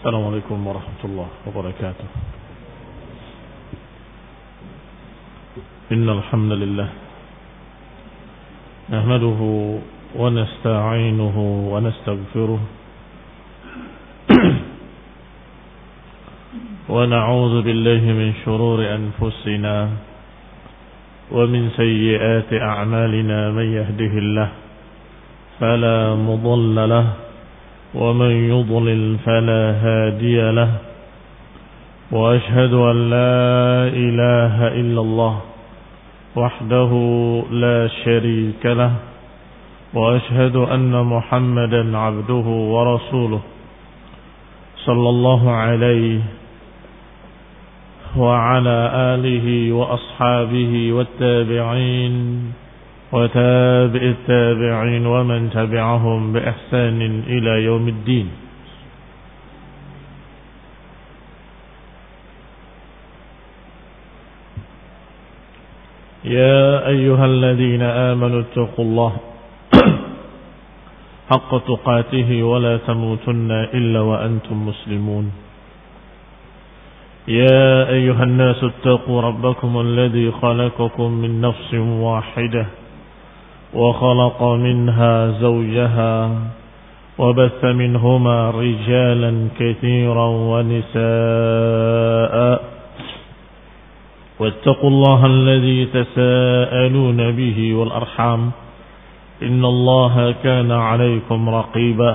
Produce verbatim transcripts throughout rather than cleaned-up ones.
السلام عليكم ورحمة الله وبركاته. إن الحمد لله نحمده ونستعينه ونستغفره ونعوذ بالله من شرور أنفسنا ومن سيئات أعمالنا. من يهده الله فلا مضل له ومن يضلل فلا هادي له، وأشهد أن لا إله إلا الله وحده لا شريك له، وأشهد أن محمدا عبده ورسوله صلى الله عليه وعلى آله وأصحابه والتابعين وتابع التابعين ومن تبعهم بإحسان إلى يوم الدين. يا أيها الذين آمنوا اتقوا الله حق تقاته ولا تموتن إلا وأنتم مسلمون. يا أيها الناس اتقوا ربكم الذي خلقكم من نفس واحدة وخلق منها زوجها وبث منهما رجالا كثيرا ونساء، واتقوا الله الذي تساءلون به والأرحام إن الله كان عليكم رقيبا.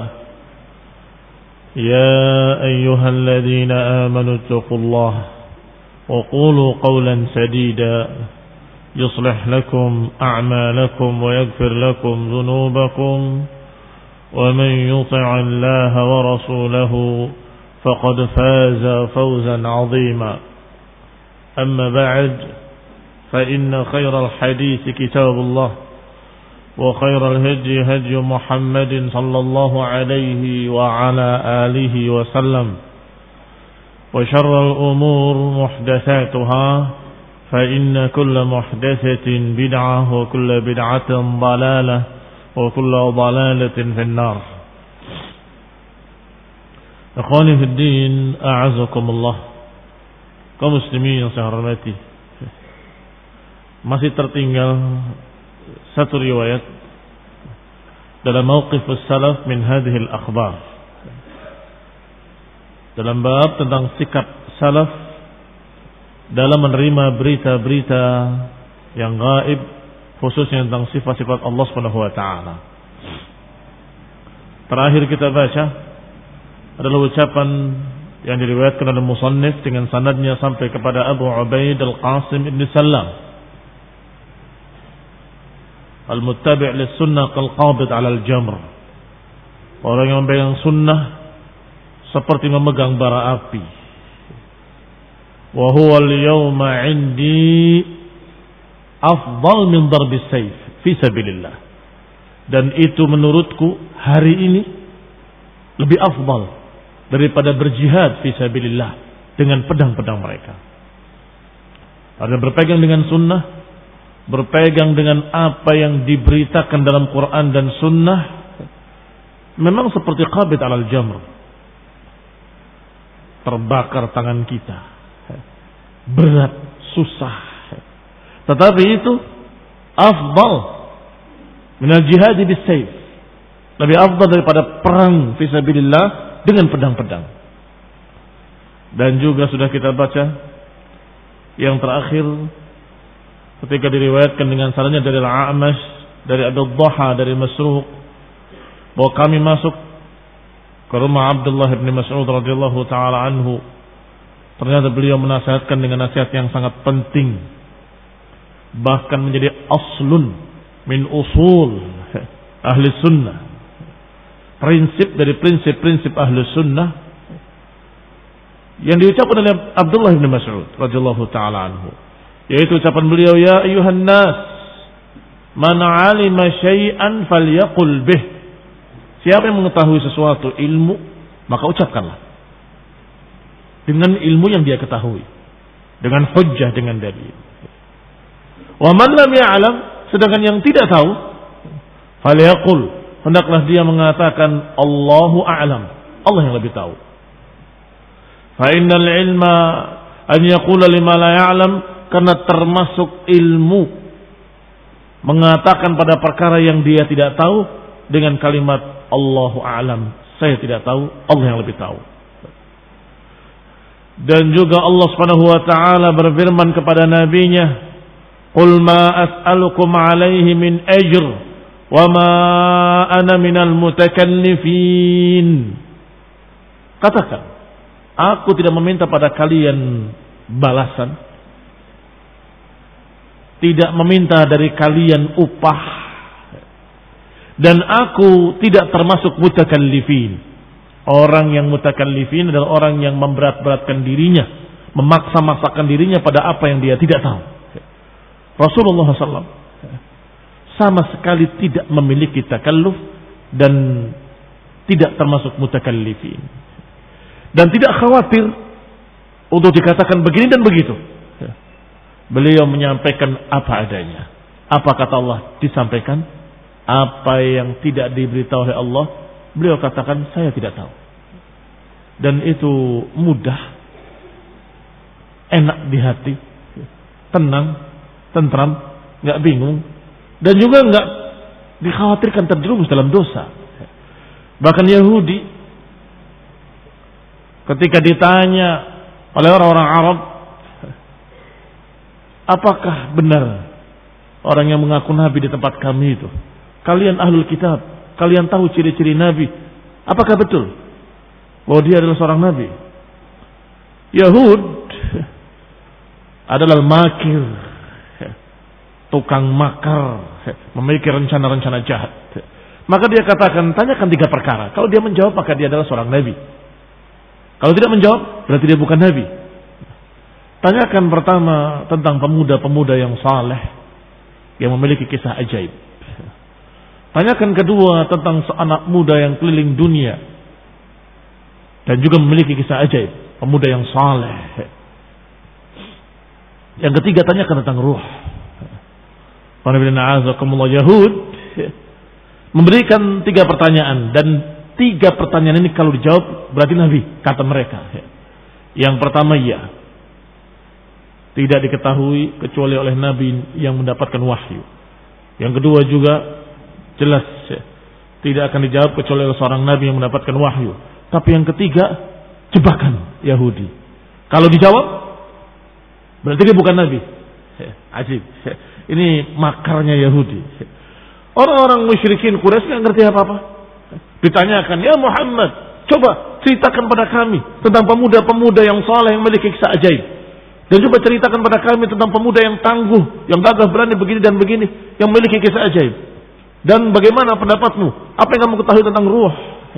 يا أيها الذين آمنوا اتقوا الله وقولوا قولا سديدا يصلح لكم أعمالكم ويغفر لكم ذنوبكم، ومن يطع الله ورسوله فقد فاز فوزا عظيما. أما بعد، فإن خير الحديث كتاب الله، وخير الهدي هدي محمد صلى الله عليه وعلى آله وسلم، وشر الأمور محدثاتها، فإن كل محدثة بدعة وكل بدعة ضلالة وكل ضلالة في النار. Ikhwani fi din, a'azakumullah. Kaum muslimin yang saya hormati, masih tertinggal satu riwayat dalam mauqif as-salaf min hadhihi al-akhbar, dalam bab tentang sikap salaf dalam menerima berita-berita yang gaib, khususnya tentang sifat-sifat Allah Subhanahu wa taala. Terakhir kita baca adalah ucapan yang diriwayatkan oleh musannif dengan sanadnya sampai kepada Abu Ubaid Al-Qasim ibn Sallam, al-muttabi' lis-sunnah kal-qabid 'ala al-jamr. Orang yang memegang sunnah seperti memegang bara api. Wa huwa al-yawma 'indi afdal min darbi sayf fi sabilillah. Dan itu menurutku hari ini lebih afdal daripada berjihad fi sabilillah dengan pedang-pedang mereka. Ada berpegang dengan sunnah, berpegang dengan apa yang diberitakan dalam Quran dan sunnah, memang seperti qabid 'alal jamr, terbakar tangan kita, berat, susah, tetapi itu afdal minal jihad bis sayf, lebih afdal daripada perang fi sabilillah dengan pedang-pedang. Dan juga sudah kita baca yang terakhir ketika diriwayatkan dengan sanadnya dari Al-A'mash, dari Abu Dhaha, dari Masruq, bahwa kami masuk ke rumah Abdullah bin Mas'ud radhiyallahu taala anhu. Ternyata beliau menasihatkan dengan nasihat yang sangat penting, bahkan menjadi aslun min usul ahli sunnah, prinsip dari prinsip-prinsip ahli sunnah yang diucapkan oleh Abdullah bin Mas'ud radhiyallahu taala anhu, yaitu ucapan beliau, ya ayuhan nas man 'alima syai'an falyaqul bih. Siapa yang mengetahui sesuatu ilmu, maka ucapkanlah dengan ilmu yang dia ketahui, dengan hujjah, dengan dalil. Wa man lam ya'lam, sedangkan yang tidak tahu, falyaqul, hendaklah dia mengatakan Allahu a'lam, Allah yang lebih tahu. Fa innal ilma an yaqula lima la ya'lam, karena termasuk ilmu mengatakan pada perkara yang dia tidak tahu dengan kalimat Allahu a'lam, saya tidak tahu, Allah yang lebih tahu. Dan juga Allah Subhanahu wa taala berfirman kepada nabinya, "Qul ma as'alukum 'alaihi min ajr wa ma ana minal mutakallifin." Katakan, aku tidak meminta pada kalian balasan, tidak meminta dari kalian upah, dan aku tidak termasuk mutakallifin. Orang yang mutakallifin adalah orang yang memberat-beratkan dirinya, memaksa-maksakan dirinya pada apa yang dia tidak tahu. Rasulullah shallallahu alaihi wasallam sama sekali tidak memiliki takalluf dan tidak termasuk mutakallifin, dan tidak khawatir untuk dikatakan begini dan begitu. Beliau menyampaikan apa adanya. Apa kata Allah disampaikan, apa yang tidak diberitahu oleh Allah beliau katakan saya tidak tahu. Dan itu mudah, enak di hati, tenang, tentram, nggak bingung, dan juga nggak dikhawatirkan terjerumus dalam dosa. Bahkan Yahudi ketika ditanya oleh orang-orang Arab, apakah benar orang yang mengaku nabi di tempat kami itu? Kalian ahlul kitab, kalian tahu ciri-ciri nabi. Apakah betul bahwa dia adalah seorang nabi? Yahud adalah makir, tukang makar, memiliki rencana-rencana jahat. Maka dia katakan, tanyakan tiga perkara. Kalau dia menjawab, maka dia adalah seorang nabi. Kalau tidak menjawab, berarti dia bukan nabi. Tanyakan pertama tentang pemuda-pemuda yang saleh, yang memiliki kisah ajaib. Tanyakan kedua tentang seanak muda yang keliling dunia dan juga memiliki kisah ajaib, pemuda yang saleh. Yang ketiga, tanyakan tentang ruh. Yahud memberikan tiga pertanyaan, dan tiga pertanyaan ini kalau dijawab berarti nabi, kata mereka. Yang pertama, ya, tidak diketahui kecuali oleh nabi yang mendapatkan wahyu. Yang kedua juga jelas tidak akan dijawab kecuali oleh seorang nabi yang mendapatkan wahyu. Tapi yang ketiga, jebakan Yahudi. Kalau dijawab berarti dia bukan nabi. Ajib. Ini makarnya Yahudi. Orang-orang musyrikin Quraisy nggak ngerti apa-apa. Ditanyakan, ya Muhammad, coba ceritakan pada kami tentang pemuda-pemuda yang saleh yang memiliki kisah ajaib. Dan coba ceritakan pada kami tentang pemuda yang tangguh, yang gagah berani begini dan begini, yang memiliki kisah ajaib. Dan bagaimana pendapatmu? Apa yang kamu ketahui tentang ruh?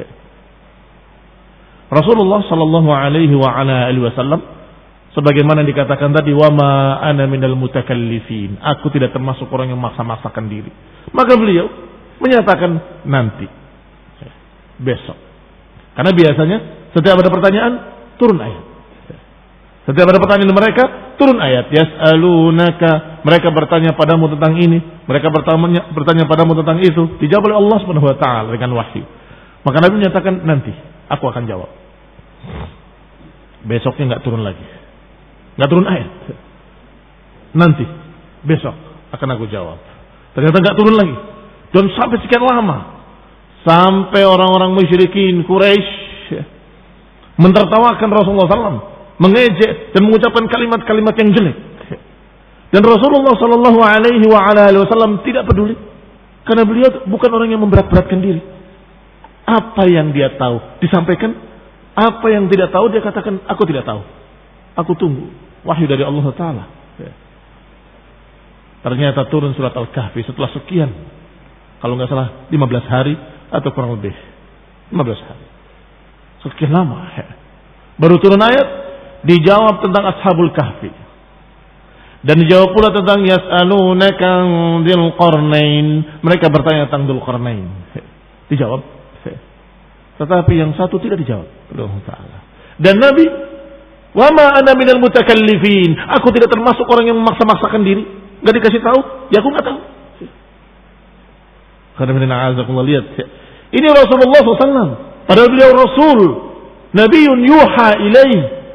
Rasulullah sallallahu alaihi wa ala alihi wasallam sebagaimana dikatakan tadi, wa ma ana minal mutakallifin. Aku tidak termasuk orang yang maksa-maksakan diri. Maka beliau menyatakan nanti, besok. Karena biasanya setiap ada pertanyaan turun ayat. Setiap ada pertanyaan mereka turun ayat. Yas'alunaka, mereka bertanya padamu tentang ini, mereka bertanya bertanya padamu tentang itu. Dijawab oleh Allah Subhanahu wa taala dengan wahyu. Maka Nabi menyatakan nanti aku akan jawab. Besoknya enggak turun lagi. Enggak turun ayat. Nanti besok akan aku jawab. Ternyata enggak turun lagi. Dan sampai sekian lama, sampai orang-orang musyrikin Quraisy mentertawakan Rasulullah sallallahu alaihi wasallam, mengejek dan mengucapkan kalimat-kalimat yang jelek. Dan Rasulullah sallallahu alaihi wasallam tidak peduli, karena beliau bukan orang yang memberat-beratkan diri. Apa yang dia tahu disampaikan, apa yang tidak tahu dia katakan aku tidak tahu. Aku tunggu wahyu dari Allah Taala. Ternyata turun surat Al-Kahfi setelah sekian, kalau nggak salah lima belas hari atau kurang lebih lima belas hari. Sekian lama. Baru turun ayat, dijawab tentang Ashabul Kahfi. Dan dijawab pula tentang yas'alunaka dzil qarnain. Mereka bertanya tentang Dzul Qarnain. Dijawab. Tetapi yang satu tidak dijawab oleh Allah Taala. Dan Nabi, wa ma ana minal mutakallifin. Aku tidak termasuk orang yang memaksa-maksakan diri. Enggak dikasih tahu, ya aku enggak tahu. Karena mina'azakumullah, lihat. Ini Rasulullah sallallahu alaihi wasallam. Padahal beliau Rasul, Nabiun yuha ilaih.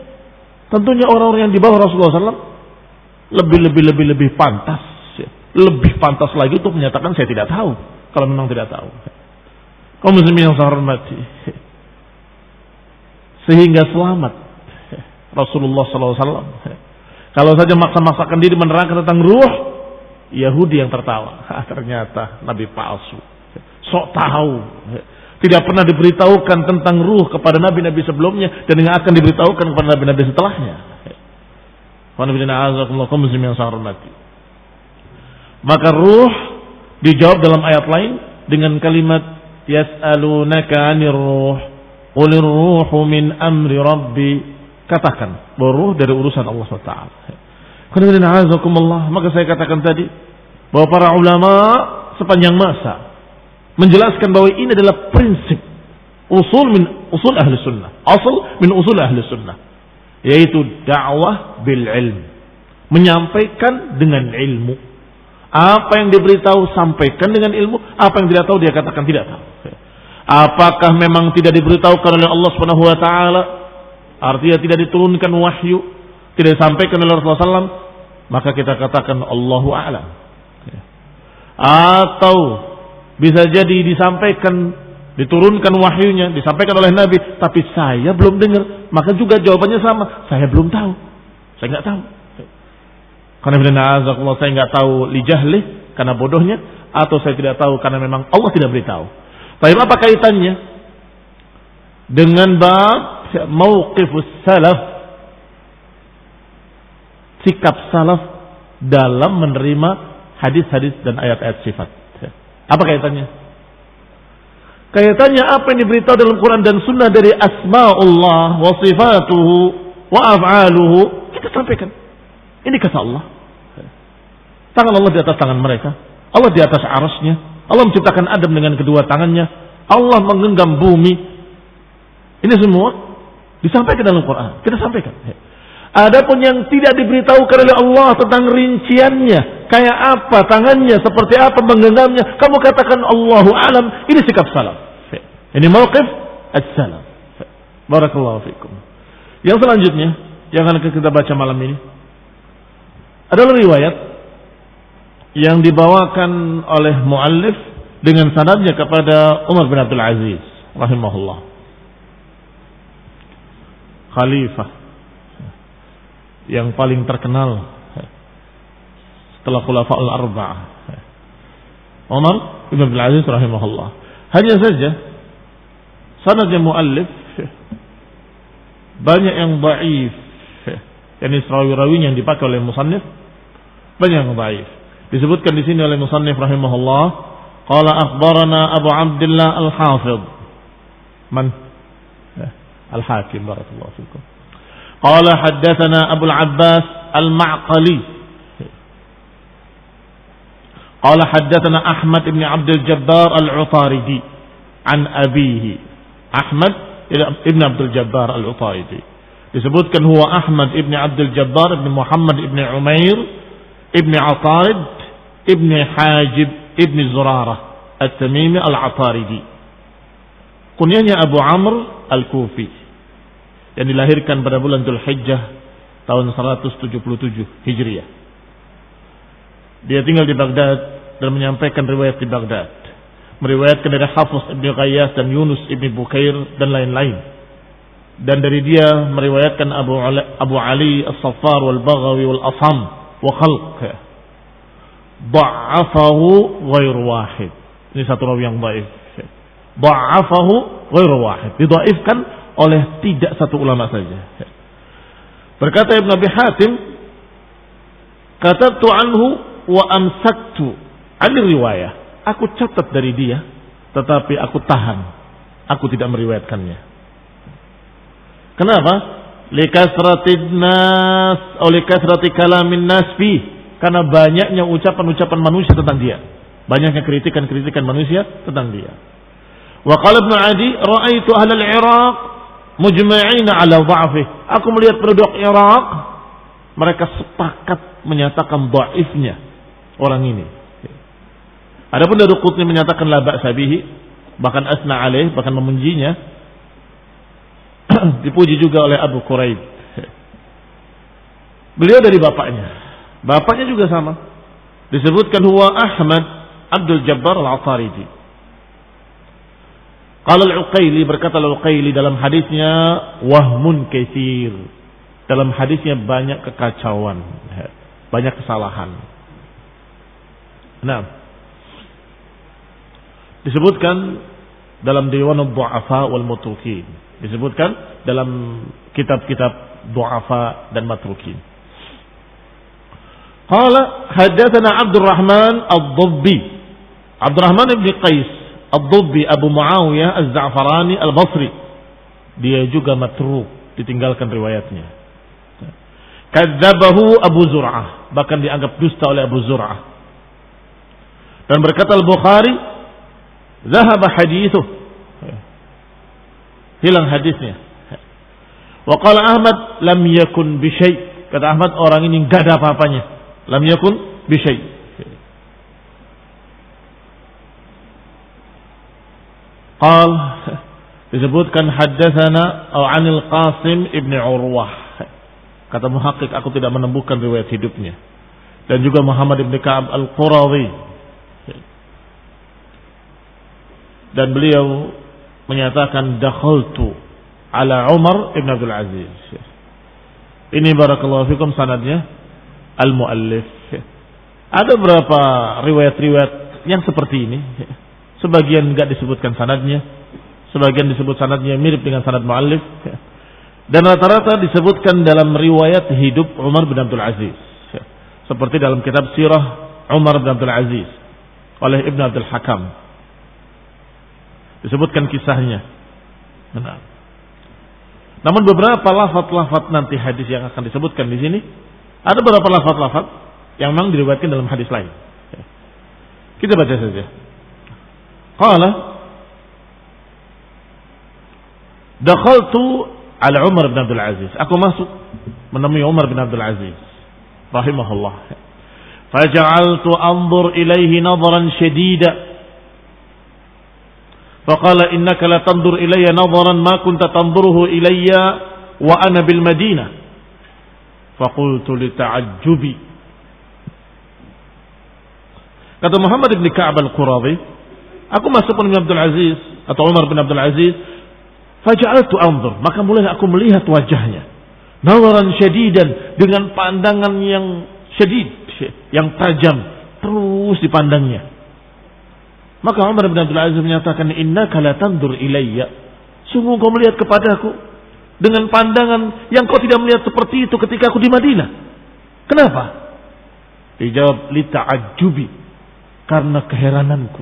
Tentunya orang-orang yang di bawah Rasulullah shallallahu alaihi wasallam lebih-lebih lebih-lebih pantas, lebih pantas lagi untuk menyatakan saya tidak tahu kalau memang tidak tahu. Kaum muslimin yang saya hormati, sehingga selamat Rasulullah shallallahu alaihi wasallam. Kalau saja maksa-maksakan diri menerangkan tentang ruh, Yahudi yang tertawa. Ah, ternyata Nabi palsu, sok tahu. Tidak pernah diberitahukan tentang ruh kepada nabi-nabi sebelumnya dan yang akan diberitahukan kepada nabi-nabi setelahnya. Maka ruh dijawab dalam ayat lain dengan kalimat yas'alunaka 'anir ruh qulir ruhu min amri rabbi. Katakan bahwa ruh dari urusan Allah subhanahu wa taala. Maka saya katakan tadi bahwa para ulama sepanjang masa menjelaskan bahwa ini adalah prinsip usul min usul ahli sunnah, asal min usul ahli sunnah, yaitu dakwah bil ilm, menyampaikan dengan ilmu. Apa yang diberitahu sampaikan dengan ilmu, apa yang tidak tahu dia katakan tidak tahu. Apakah memang tidak diberitahukan oleh Allah Subhanahu wa taala, artinya tidak diturunkan wahyu, tidak disampaikan oleh Rasulullah sallallahu alaihi wasallam, maka kita katakan Allahu a'lam. Atau bisa jadi disampaikan, diturunkan wahyunya, disampaikan oleh Nabi, tapi saya belum dengar, maka juga jawabannya sama, saya belum tahu, saya nggak tahu. Karena benar saya nggak tahu li jahli, karena bodohnya, atau saya tidak tahu karena memang Allah tidak beritahu. Tapi apa kaitannya dengan bab mauqifus salaf, sikap salaf dalam menerima hadis-hadis dan ayat-ayat sifat? Apa kaitannya? Kaitannya apa yang diberitahu dalam Quran dan Sunnah dari asma'ullah wa sifatuhu wa af'aluhu, kita sampaikan. Ini kata Allah. Tangan Allah di atas tangan mereka, Allah di atas arasnya, Allah menciptakan Adam dengan kedua tangannya, Allah menggenggam bumi. Ini semua disampaikan dalam Quran, kita sampaikan. Adapun yang tidak diberitahukan oleh Allah tentang rinciannya, kayak apa tangannya, seperti apa menggenggamnya, kamu katakan Allahu a'lam. Ini sikap salaf. Ini mauqif as-salaf. Barakallahu fikum. Yang selanjutnya yang akan kita baca malam ini adalah riwayat yang dibawakan oleh muallif dengan sanadnya kepada Umar bin Abdul Aziz rahimahullah, khalifah yang paling terkenal setelah Khulafaul Arba'ah, Umar bin Abdul Aziz rahimahullah. Hanya saja sanadnya muallif banyak yang dhaif, yakni rawi-rawi yang dipakai oleh musannif banyak yang dhaif. Disebutkan di sini oleh musannif rahimahullah, qala akhbarana Abu Abdullah Al-Hafidh, man Al-Hakim, barakallahu fikum. Qala haddatsana Abu Al-Abbas Al-Ma'qali, qala haddatsana Ahmad ibn Abdul Jabbar Al-Utaridi an abihi, Ahmad ibn Abdul Jabbar Al-Utaridi. Disebutkan huwa Ahmad ibn Abdul Jabbar ibn Muhammad ibn Umair ibn Atarid ibn Hajib ibn Zurarah At-Tamimi Al-Ataridi. Kunyanya Abu Amr Al-Kufi, yang dilahirkan pada bulan Dzulhijjah tahun seratus tujuh puluh tujuh Hijriah. Dia tinggal di Baghdad dan menyampaikan riwayat di Baghdad. Meriwayatkan dari Hafiz Ibn Ghayyas dan Yunus Ibn Bukair dan lain-lain. Dan dari dia meriwayatkan Abu Ali, Abu Ali As-Saffar wal Baghawi wal Asham wa khalq. Dha'afahu ghairu wahid. Ini satu rawi yang dhaif. Dha'afahu ghairu wahid. Didhaifkan oleh tidak satu ulama saja. Berkata Ibn Abi Hatim, katabtu anhu wa amsaktu an riwayah. Aku catat dari dia, tetapi aku tahan. Aku tidak meriwayatkannya. Kenapa? Likasratid nas, oleh kasrati kalamin nas fi. Karena banyaknya ucapan-ucapan manusia tentang dia, banyaknya kritikan-kritikan manusia tentang dia. Wa qala Ibnu Adi, ra'aitu ahlal Iraq mujma'ina ala dha'fih. Aku melihat penduduk Irak, mereka sepakat menyatakan dhaifnya orang ini. Adapun Daruqutni menyatakan la ba'sa bihi, bahkan asna alaih, bahkan memujinya. Dipuji juga oleh Abu Quraib. Beliau dari bapaknya. Bapaknya juga sama. Disebutkan huwa Ahmad Abdul Jabbar Al-Ataridi. Qala Al-Uqayli, berkata Al-Uqayli dalam hadisnya, wahmun katsir. Dalam hadisnya banyak kekacauan, banyak kesalahan. Nah, disebutkan dalam Diwan Ad-Du'afa wal Matrukin. Disebutkan dalam kitab-kitab du'afa dan matrukin. Qala haddatsana Abdurrahman Ad-Dabbi. Abdurrahman ibn Qais Ad-Dabbi Abu Muawiyah Az-Za'farani Al-Basri. Dia juga matruk, ditinggalkan riwayatnya. Kadzabahu Abu Zur'ah, bahkan dianggap dusta oleh Abu Zur'ah. Dan berkata Al-Bukhari, zahaba hadithuh, hilang hadisnya. Wa qala Ahmad lam yakun bi syai'. Kata Ahmad, orang ini enggak ada apa-apanya. Lam yakun bi syai'. Qal, disebutkan haddatsana au 'anil Qasim ibn Urwah. Kata muhaqqiq, aku tidak menemukan riwayat hidupnya. Dan juga Muhammad ibn Ka'ab Al-Quradhi. Dan beliau menyatakan dakhaltu ala Umar ibn Abdul Aziz. Ini barakallahu fikum sanadnya al-muallif. Ada berapa riwayat-riwayat yang seperti ini. Sebagian enggak disebutkan sanadnya, sebagian disebut sanadnya mirip dengan sanad muallif. Dan rata-rata disebutkan dalam riwayat hidup Umar bin Abdul Aziz. Seperti dalam kitab Sirah Umar bin Abdul Aziz oleh Ibn Abdul Hakam. Disebutkan kisahnya. Benar. Namun beberapa lafaz-lafaz nanti hadis yang akan disebutkan di sini, ada beberapa lafaz-lafaz yang memang diriwayatkan dalam hadis lain. Kita baca saja. Qala dakhaltu ala Umar bin Abdul Aziz. Aku masuk menemui Umar bin Abdul Aziz rahimahullah. Faja'altu anzur ilaihi nadharan shadida. Faqala innaka la tanzur ilayya nadharan ma kunta tanzuruhu ilayya wa ana bil Madinah. Faqultu li ta'ajjubi. Kata Muhammad bin Ka'ab Al-Quradhi, aku masuk menemui Abdul Aziz atau Umar bin Abdul Aziz. Faja'altu anzur, maka mulai aku melihat wajahnya. Nawaran syadidan, dengan pandangan yang syadid, yang tajam, terus dipandangnya. Maka Umar bin Abdul Aziz menyatakan, innaka la tanzur ilayya. Sungguh kau melihat kepadaku dengan pandangan yang kau tidak melihat seperti itu ketika aku di Madinah. Kenapa? Dijawab, li ta'ajjubi, karena keherananku.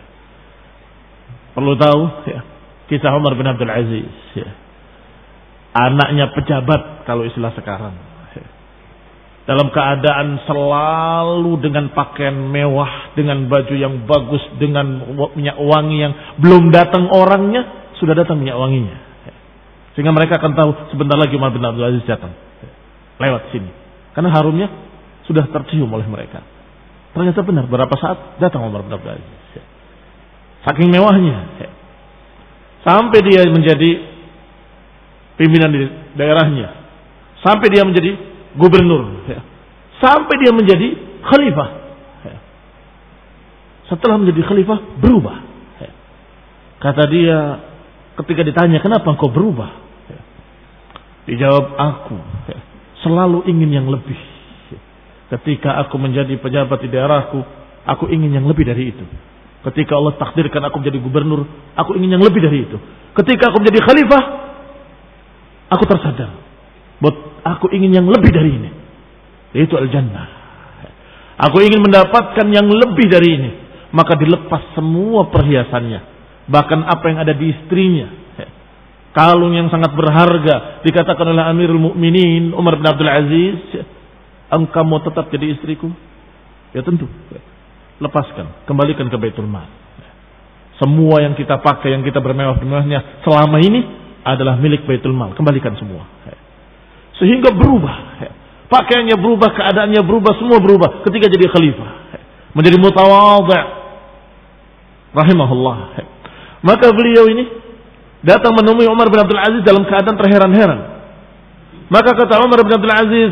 Perlu tahu ya, kisah Umar bin Abdul Aziz ya. Anaknya pejabat kalau istilah sekarang ya. Dalam keadaan selalu dengan pakaian mewah, dengan baju yang bagus, dengan minyak wangi yang belum datang orangnya, sudah datang minyak wanginya ya. Sehingga mereka akan tahu sebentar lagi Umar bin Abdul Aziz datang ya. Lewat sini, karena harumnya sudah tercium oleh mereka. Ternyata benar, berapa saat datang Umar bin Abdul Aziz ya. Saking mewahnya ya. Sampai dia menjadi pimpinan di daerahnya, sampai dia menjadi gubernur, ya. Sampai dia menjadi khalifah. Ya. Setelah menjadi khalifah berubah. Ya. Kata dia ketika ditanya, kenapa engkau berubah? Ya. Dijawab, aku ya, selalu ingin yang lebih. Ya. Ketika aku menjadi pejabat di daerahku, aku ingin yang lebih dari itu. Ketika Allah takdirkan aku menjadi gubernur, aku ingin yang lebih dari itu. Ketika aku menjadi khalifah, aku tersadar bahwa aku ingin yang lebih dari ini, yaitu al-jannah. Aku ingin mendapatkan yang lebih dari ini. Maka dilepas semua perhiasannya, bahkan apa yang ada di istrinya. Kalung yang sangat berharga, dikatakan oleh Amirul Mukminin Umar bin Abdul Aziz, engkau mau tetap jadi istriku? Ya tentu. Lepaskan, kembalikan ke Baitul Mal. Semua yang kita pakai, yang kita bermewah-mewahnya selama ini adalah milik Baitul Mal, kembalikan semua. Sehingga berubah, pakaiannya berubah, keadaannya berubah, semua berubah ketika jadi khalifah, menjadi mutawadhi', rahimahullah. Maka beliau ini datang menemui Umar bin Abdul Aziz dalam keadaan terheran-heran. Maka kata Umar bin Abdul Aziz,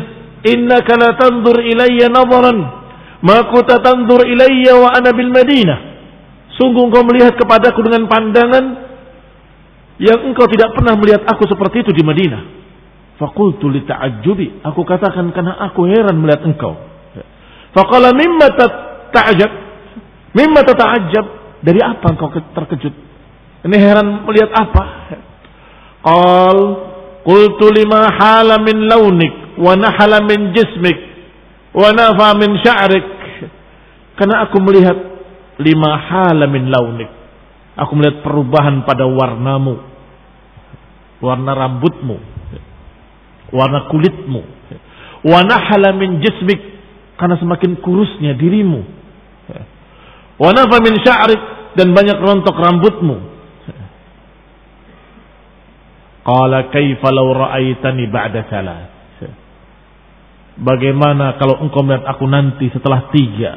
innaka la tanzur ilayya nadharan ma kunta tanzur ilayya wa ana bil Madinah. Sungguh engkau melihat kepadaku dengan pandangan yang engkau tidak pernah melihat aku seperti itu di Madinah. Faqultu li ta'ajjubi, aku katakan karena aku heran melihat engkau. Faqala mimma tata'ajjab? Mimma tata'ajjab? Dari apa engkau terkejut? Ini heran melihat apa? Qal qultu lima hala min launik wa nahala min jismik wa nafa min sya'rik. Karena aku melihat lima hala min launik. Aku melihat perubahan pada warnamu, warna rambutmu, warna kulitmu. Wa nahala min jismik, karena semakin kurusnya dirimu. Wa nafa min sya'rik, dan banyak rontok rambutmu. Qala kaifa law ra'aitani ba'da salat? Bagaimana kalau engkau melihat aku nanti setelah tiga?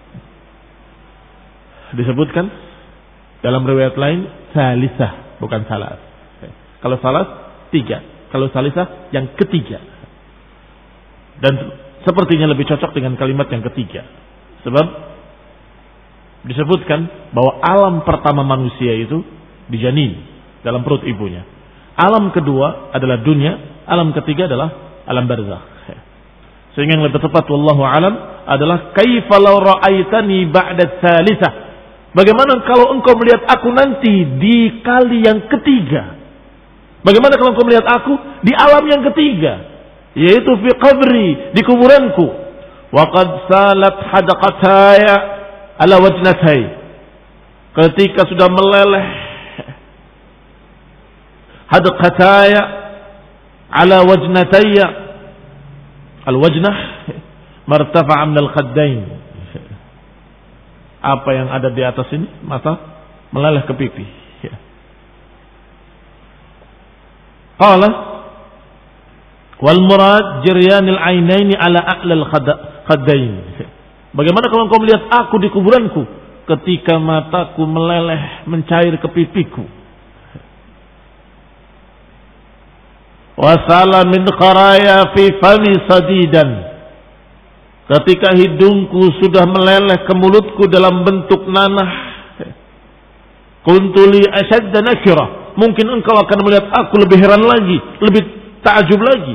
Disebutkan dalam riwayat lain salisah, bukan salat. Kalau salat tiga, kalau salisah yang ketiga. Dan sepertinya lebih cocok dengan kalimat yang ketiga. Sebab disebutkan bahwa alam pertama manusia itu di janin, dalam perut ibunya. Alam kedua adalah dunia, alam ketiga adalah alam barzakh. Sehingga yang lebih tepat wallahu alam adalah kaifa law ra'aitani ba'da tsalisah. Bagaimana kalau engkau melihat aku nanti di kali yang ketiga? Bagaimana kalau engkau melihat aku di alam yang ketiga, yaitu fi qabri, di kuburanku. Wa qad salat hadaqataya ala wajnatai, ketika sudah meleleh hadaqataya ala wajnataya, al-wajnah martafa'a min al-khaddain, apa yang ada di atas ini mata meleleh ke pipi. Qala wal murad jiryanil ainaini ala a'la al-khaddain. Bagaimana kalau engkau melihat aku di kuburanku ketika mataku meleleh mencair ke pipiku? Wasala min kharaya fi fami sadidan, ketika hidungku sudah meleleh ke mulutku dalam bentuk nanah. Kuntuli asyadda nakirah, mungkin engkau akan melihat aku lebih heran lagi, lebih takjub lagi.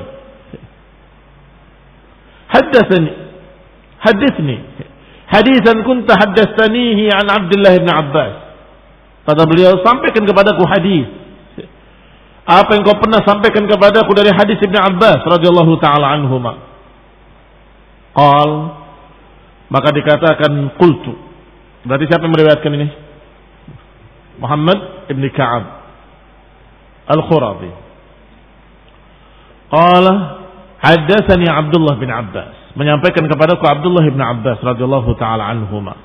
Haddatsani hadithni hadisan kunta haddatsanihi an Abdullah bin Abbas. Kata beliau, sampaikan kepadaku hadis apa yang kau pernah sampaikan kepadaku dari hadis Ibnu Abbas radhiyallahu taala anhuma. Qal, maka dikatakan qultu. Berarti siapa yang meriwayatkan ini? Muhammad ibn Ka'ab Al-Khurabi. Qala haddatsani Abdullah bin Abbas, menyampaikan kepadaku Abdullah bin Abbas radhiyallahu taala anhuma.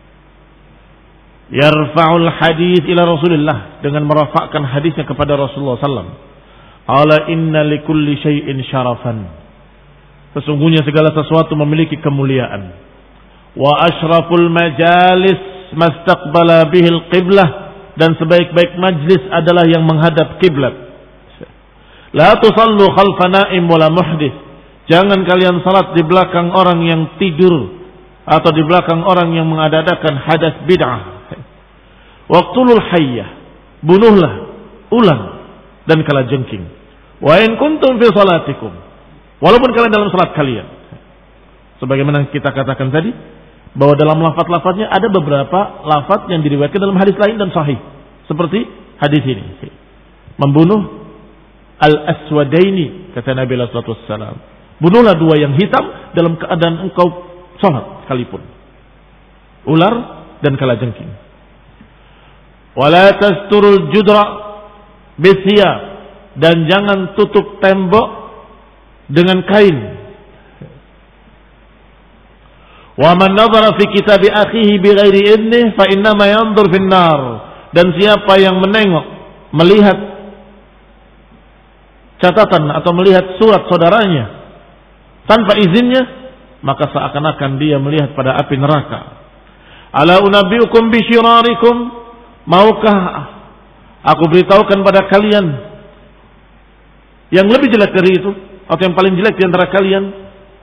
Yarfa'ul hadis ila Rasulillah, dengan merafakkan hadisnya kepada Rasulullah sallallahu alaihi wasallam. Ala inna likulli syai'in syarafan, sesungguhnya segala sesuatu memiliki kemuliaan. Wa asyraful majalis mastaqbala bihil qiblah, dan sebaik-baik majlis adalah yang menghadap kiblat. La tusallu khalfa na'im wala muhdits, jangan kalian salat di belakang orang yang tidur atau di belakang orang yang mengadakan hadas bid'ah. Waqtulul hayyah, bunuhlah ulang dan kalajengking. Wa in kuntum fi salatikum, walaupun kalian dalam salat kalian. Sebagaimana kita katakan tadi, bahwa dalam lafaz-lafaznya ada beberapa lafaz yang diriwayatkan dalam hadis lain dan sahih, seperti hadis ini. Membunuh al-aswadaini, kata Nabi sallallahu alaihi wasallam. Bunuhlah dua yang hitam dalam keadaan engkau salat sekalipun. Ular dan kalajengking. Wala tasturul judra bisya, dan jangan tutup tembok dengan kain. Wa man nadhara fi kitabi akhihi bighairi idnih fa innama yanzur fin nar, dan siapa yang menengok, melihat catatan atau melihat surat saudaranya tanpa izinnya, maka seakan-akan dia melihat pada api neraka. Ala unabbiukum bi syirarikum, maukah aku beritahukan pada kalian yang lebih jelek dari itu, atau yang paling jelek di antara kalian?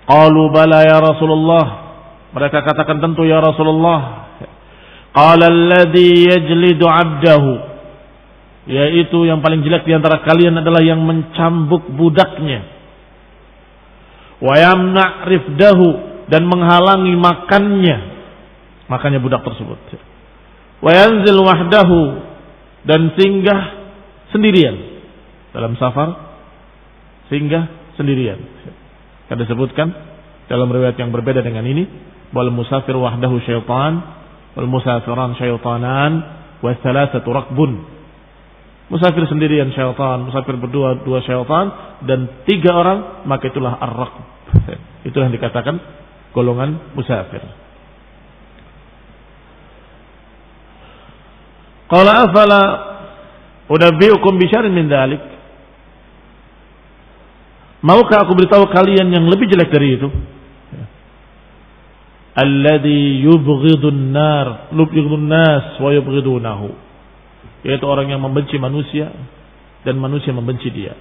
Qalu bala ya Rasulullah. Mereka katakan tentu ya Rasulullah. Qala alladhi yajlidu 'abdahu, yaitu yang paling jelek di antara kalian adalah yang mencambuk budaknya. Wa yamna' rifdahu, dan menghalangi makannya, makannya budak tersebut. Wa yanzil wahdahu, dan singgah sendirian. Dalam safar singgah sendirian. Kan disebutkan dalam riwayat yang berbeda dengan ini, wal musafir wahdahu syaitan wal musafiran syaitanan wa thalathatu rakbun. Musafir sendirian syaitan, musafir berdua dua syaitan, dan tiga orang maka itulah ar-rakb. Itulah yang dikatakan golongan musafir. Qala afala unabbiukum bi syarrin min dzalik. Maukah aku beritahu kalian yang lebih jelek dari itu? Alladhi yubghidun nar, yubghidun nas wa yubghidunahu, yaitu orang yang membenci manusia dan manusia membenci dia.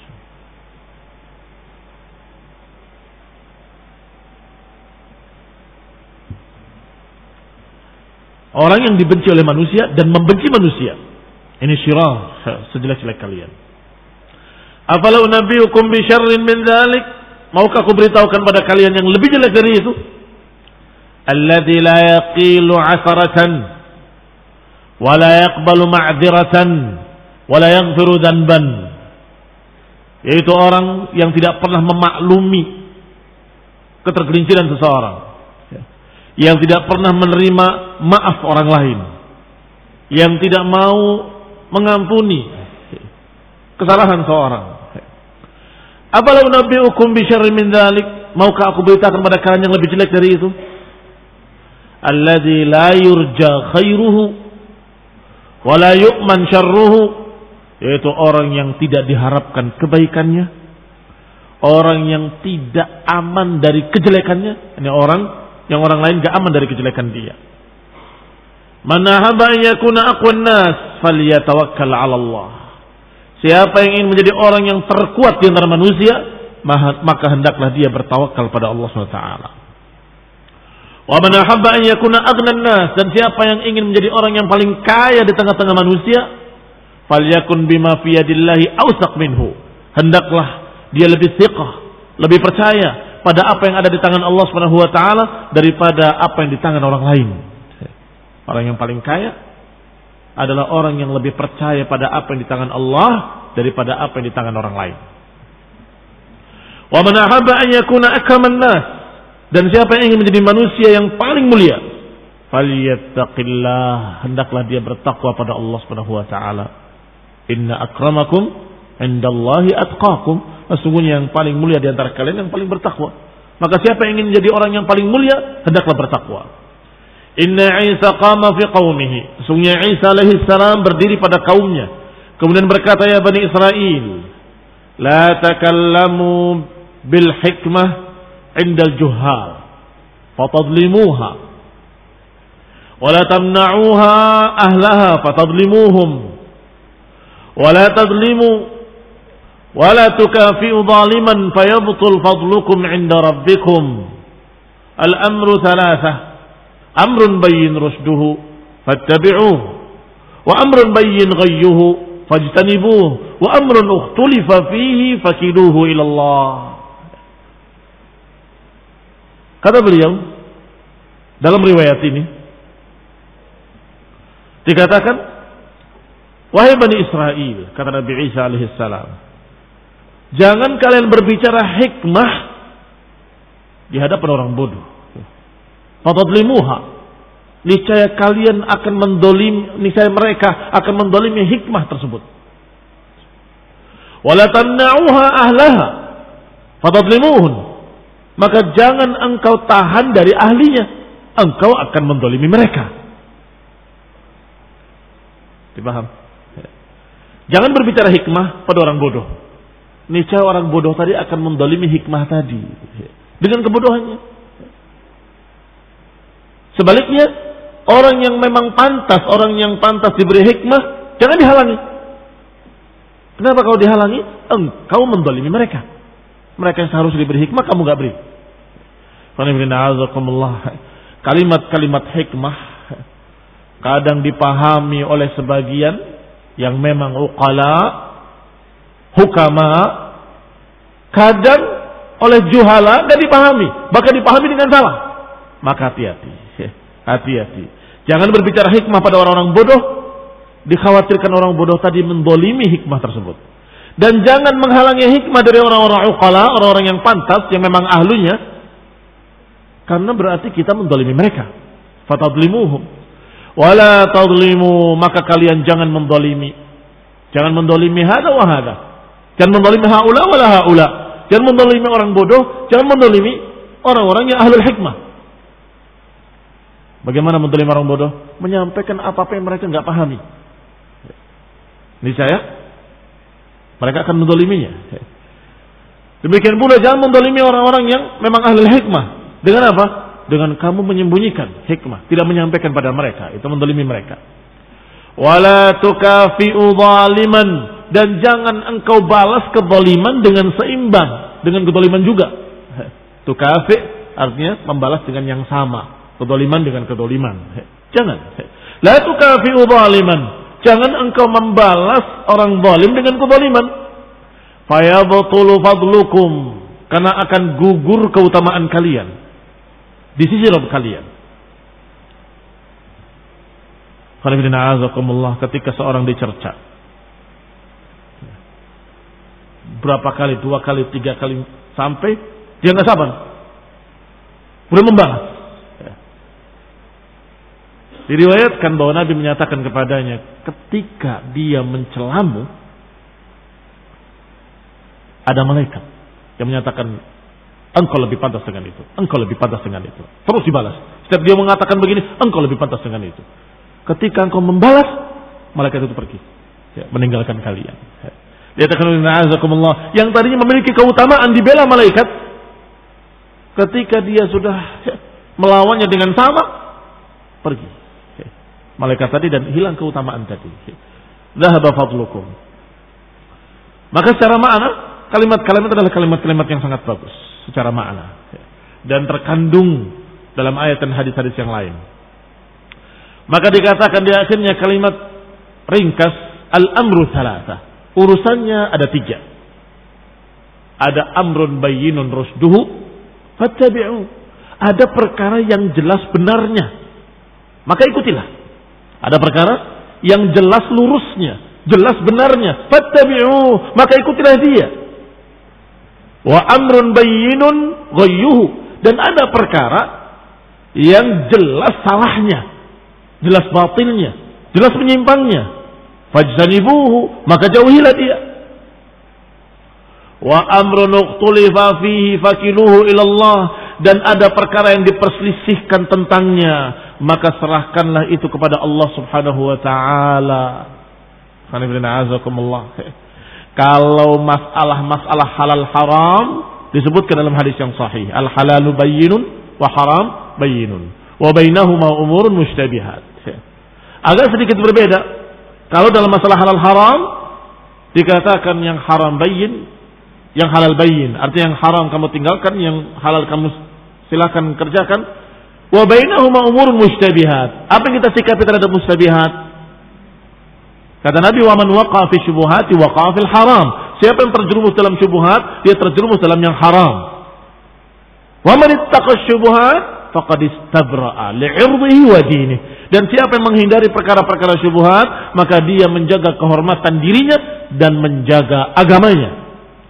Orang yang dibenci oleh manusia dan membenci manusia. Ini syirar sejelek-jelek kalian. Afala unabbiukum bi syarrin min dzalik? Maukah aku beritahukan pada kalian yang lebih jelek dari itu? Alladzi la yaqilu 'asaratan wa la yaqbalu ma'dziratan wa la yaghfiru dzanban. Yaitu orang yang tidak pernah memaklumi ketergelinciran seseorang, yang tidak pernah menerima maaf orang lain, yang tidak mau mengampuni kesalahan seorang. Apalau nabiyukum bi syarrin min dzalik? Maukah aku beritakan pada kalian yang lebih jelek dari itu? Alladzi la yurja khairuhu wa la yu'man syarruhu, yaitu orang yang tidak diharapkan kebaikannya, orang yang tidak aman dari kejelekannya. Ini orang yang orang lain gak aman dari kejelekan dia. Man ahabba an yakuna aqwan nas falyatawakkal 'ala Allah. Siapa yang ingin menjadi orang yang terkuat di antara manusia, maka hendaklah dia bertawakal pada Allah subhanahu wa taala. Wa man ahabba an yakuna aghnan nas, dan siapa yang ingin menjadi orang yang paling kaya di tengah-tengah manusia, falyakun bima fi yadillahi awsaq minhu. Hendaklah dia lebih thiqah, lebih percaya pada apa yang ada di tangan Allah Subhanahu wa taala daripada apa yang di tangan orang lain. Orang yang paling kaya adalah orang yang lebih percaya pada apa yang di tangan Allah daripada apa yang di tangan orang lain. Wa man ahabba an yakuna akraman nas, dan siapa yang ingin menjadi manusia yang paling mulia, falyattaqillah, hendaklah dia bertakwa pada Allah Subhanahu wa taala. Inna akramakum indallahi atqakum, sesungguhnya yang paling mulia di antara kalian yang paling bertakwa. Maka siapa yang ingin menjadi orang yang paling mulia, hendaklah bertakwa. Inna Isa qama fi qaumihi, sesungguhnya Isa alaihi salam berdiri pada kaumnya, kemudian berkata, ya Bani Israel, la takallamu bil hikmah indal juhal fatadlimuha wa la tamna'uha ahlaha fatadlimuhum wa la tadlimu wa la tukafi'u zaliman fayabtul fadlukum inda rabbikum. Al-amru thalathah, amrun bayyin rusduhu fattabi'uhu, wa amrun bayyin ghayyuhu fajtanibuhu, wa amrun ukhtulifa fihi fakiluhu ila Allah. Kata beliau dalam riwayat ini dikatakan, wahai Bani Israel, kata Nabi Isa alaihi salam, jangan kalian berbicara hikmah di hadapan orang bodoh. Fatadlimuha, niscaya kalian akan mendolim, niscaya mereka akan mendolimi hikmah tersebut. Wala tamna'uha ahlaha fatadlimuhun, maka jangan engkau tahan dari ahlinya, engkau akan mendolimi mereka. Dipaham? Jangan berbicara hikmah pada orang bodoh, niscaya orang bodoh tadi akan mendolimi hikmah tadi dengan kebodohannya. Sebaliknya, orang yang memang pantas, orang yang pantas diberi hikmah, jangan dihalangi. Kenapa kalau dihalangi? Engkau mendolimi mereka. Mereka yang seharusnya diberi hikmah, kamu gak beri. Kalimat-kalimat hikmah kadang dipahami oleh sebagian yang memang uqala, hukama, kadang oleh juhala dan dipahami, bahkan dipahami dengan salah. Maka hati-hati, hati-hati. Jangan berbicara hikmah pada orang-orang bodoh, dikhawatirkan orang bodoh tadi mendolimi hikmah tersebut. Dan jangan menghalangi hikmah dari orang-orang uqala, orang-orang yang pantas, yang memang ahlunya, karena berarti kita mendolimi mereka. Fatadlimuhum wala tadlimu, maka kalian jangan mendolimi. Jangan mendolimi hada wa hada. Jangan mendolimi haula wala haula. Jangan mendolimi orang bodoh, jangan mendolimi orang-orang yang ahlul hikmah. Bagaimana mendolimi orang bodoh? Menyampaikan apa-apa yang mereka enggak pahami. Ini saya, mereka akan mendoliminya. Demikian pula jangan mendolimi orang-orang yang memang ahlul hikmah. Dengan apa? Dengan kamu menyembunyikan hikmah, tidak menyampaikan pada mereka, itu mendolimi mereka. Wala tukafi'u zaliman, dan jangan engkau balas kezaliman dengan seimbang, dengan kezaliman juga. Tukafi' artinya membalas dengan yang sama, kezaliman dengan kezaliman. Jangan. La tukafi'u zaliman, jangan engkau membalas orang zalim dengan kezaliman. Fayabtulu fadlukum, karena akan gugur keutamaan kalian di sisi Rabb kalian. Ketika seorang dicerca, berapa kali, dua kali, tiga kali, sampai dia nggak sabar, udah membalas. Diriwayatkan bahwa Nabi menyatakan kepadanya, ketika dia mencelamu, ada malaikat yang menyatakan, engkau lebih pantas dengan itu, engkau lebih pantas dengan itu. Terus dibalas. Setiap dia mengatakan begini, engkau lebih pantas dengan itu. Ketika engkau membalas, malaikat itu pergi, ya, meninggalkan kalian. Yang tadinya memiliki keutamaan dibela malaikat, ketika dia sudah ya, melawannya dengan sama, pergi. Ya, malaikat tadi dan hilang keutamaan tadi. Dhahaba fadlukum. Maka secara makna, kalimat-kalimat adalah kalimat-kalimat yang sangat bagus secara makna dan terkandung dalam ayat dan hadis-hadis yang lain. Maka dikatakan di akhirnya kalimat ringkas, al-amru thalatha, urusannya ada tiga. Ada amrun bayyinun rusduhu fattabi'u, ada perkara yang jelas benarnya, maka ikutilah. Ada perkara yang jelas lurusnya, jelas benarnya, fattabi'u, maka ikutilah dia. Wa amrun bayyinun ghayyuhu, dan ada perkara yang jelas salahnya, jelas batilnya, jelas menyimpangnya, fajtanibuhu, maka jauhilah dia. Wa amrun ukhtulifa fihi fakiluhu ila Allah, dan ada perkara yang diperselisihkan tentangnya, maka serahkanlah itu kepada Allah Subhanahu wa taala. Kalau masalah-masalah halal haram disebutkan dalam hadis yang sahih, al halalu bayyinun wa haram bayyinun wa bainahuma umurun mushtabihat. Agak sedikit berbeda. Kalau dalam masalah halal haram dikatakan yang haram bayyin, yang halal bayyin, artinya yang haram kamu tinggalkan, yang halal kamu silakan kerjakan. Wa bainahuma umurun mushtabihat. Apa yang kita sikapi terhadap mustabihat? Kata Nabi, wa man waqa fi syubuhati waqa fil haram. Siapa yang terjerumus dalam syubhat, dia terjerumus dalam yang haram. Wa man ittaqa syubuhat faqad istabra'a li'irdihi wa dinihi. Dan siapa yang menghindari perkara-perkara syubhat, maka dia menjaga kehormatan dirinya dan menjaga agamanya.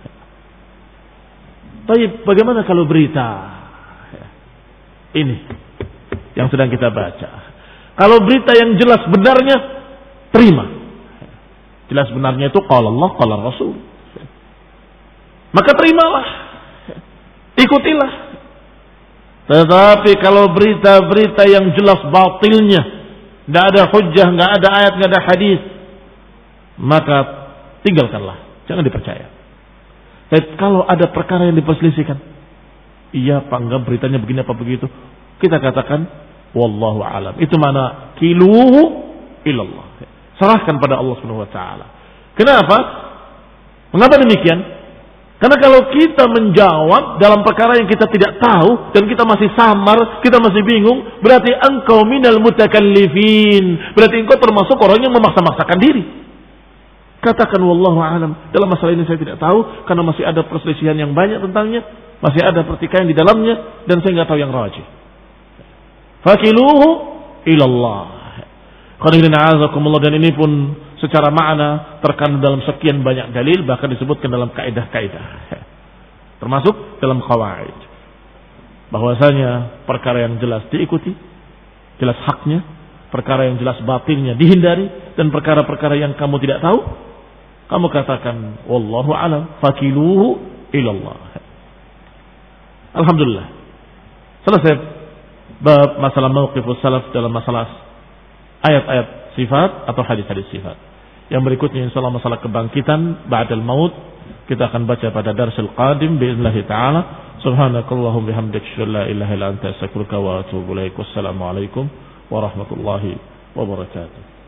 Tapi bagaimana kalau berita ini yang sedang kita baca? Kalau berita yang jelas benarnya, terima. Jelas benarnya itu qala Allah, qala Rasul. Maka terimalah, ikutilah. Tetapi kalau berita-berita yang jelas batilnya, tidak ada hujjah, tidak ada ayat, tidak ada hadis, maka tinggalkanlah, jangan dipercaya. Tapi kalau ada perkara yang diperselisihkan, iya apa enggak beritanya begini apa begitu, kita katakan wallahu alam. Itu mana kiluhu ilallah. Serahkan pada Allah Subhanahu wa taala. Kenapa? Mengapa demikian? Karena kalau kita menjawab dalam perkara yang kita tidak tahu dan kita masih samar, kita masih bingung, berarti engkau minal mutakallifin. Berarti engkau termasuk orang yang memaksa-maksakan diri. Katakan wallahu alam, dalam masalah ini saya tidak tahu karena masih ada perselisihan yang banyak tentangnya, masih ada pertikaian di dalamnya dan saya nggak tahu yang rajih. Fakiluhu ilallah. Dan ini pun secara makna terkandung dalam sekian banyak dalil, bahkan disebutkan dalam kaidah-kaidah, termasuk dalam qawaid, bahwasanya perkara yang jelas diikuti, jelas haknya, perkara yang jelas batilnya dihindari, dan perkara-perkara yang kamu tidak tahu, kamu katakan wallahu alam, fakiluhu ilallah. Alhamdulillah, selesai bab masalah mauqifus salaf dalam masalah ayat-ayat sifat atau hadis-hadis sifat. Yang berikutnya insyaallah masalah kebangkitan ba'dal maut, kita akan baca pada darsul qadim biiznillah taala. Subhanakallahumma bihamdika asyhadu an la ilaha illa anta astaghfiruka wa atubu ilaik. Wassalamu alaikum warahmatullahi wabarakatuh.